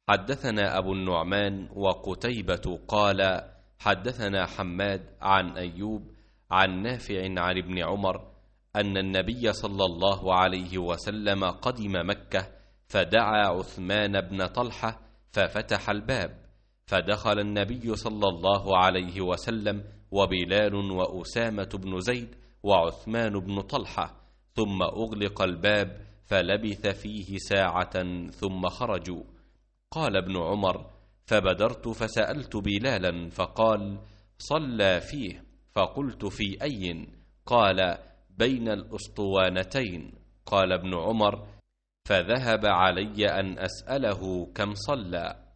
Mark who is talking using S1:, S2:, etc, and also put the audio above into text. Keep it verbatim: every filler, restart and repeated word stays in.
S1: حدثنا أبو النعمان وقتيبة قال حدثنا حماد عن أيوب عن نافع عن ابن عمر أن النبي صلى الله عليه وسلم قدم مكة فدعا عثمان بن طلحة ففتح الباب، فدخل النبي صلى الله عليه وسلم وبلال وأسامة بن زيد وعثمان بن طلحة، ثم أغلق الباب فلبث فيه ساعة ثم خرجوا. قال ابن عمر: فبدرت فسألت بلالا فقال: صلى فيه. فقلت: في أي؟ قال: بين الأسطوانتين. قال ابن عمر: فذهب علي أن أسأله كم صلى.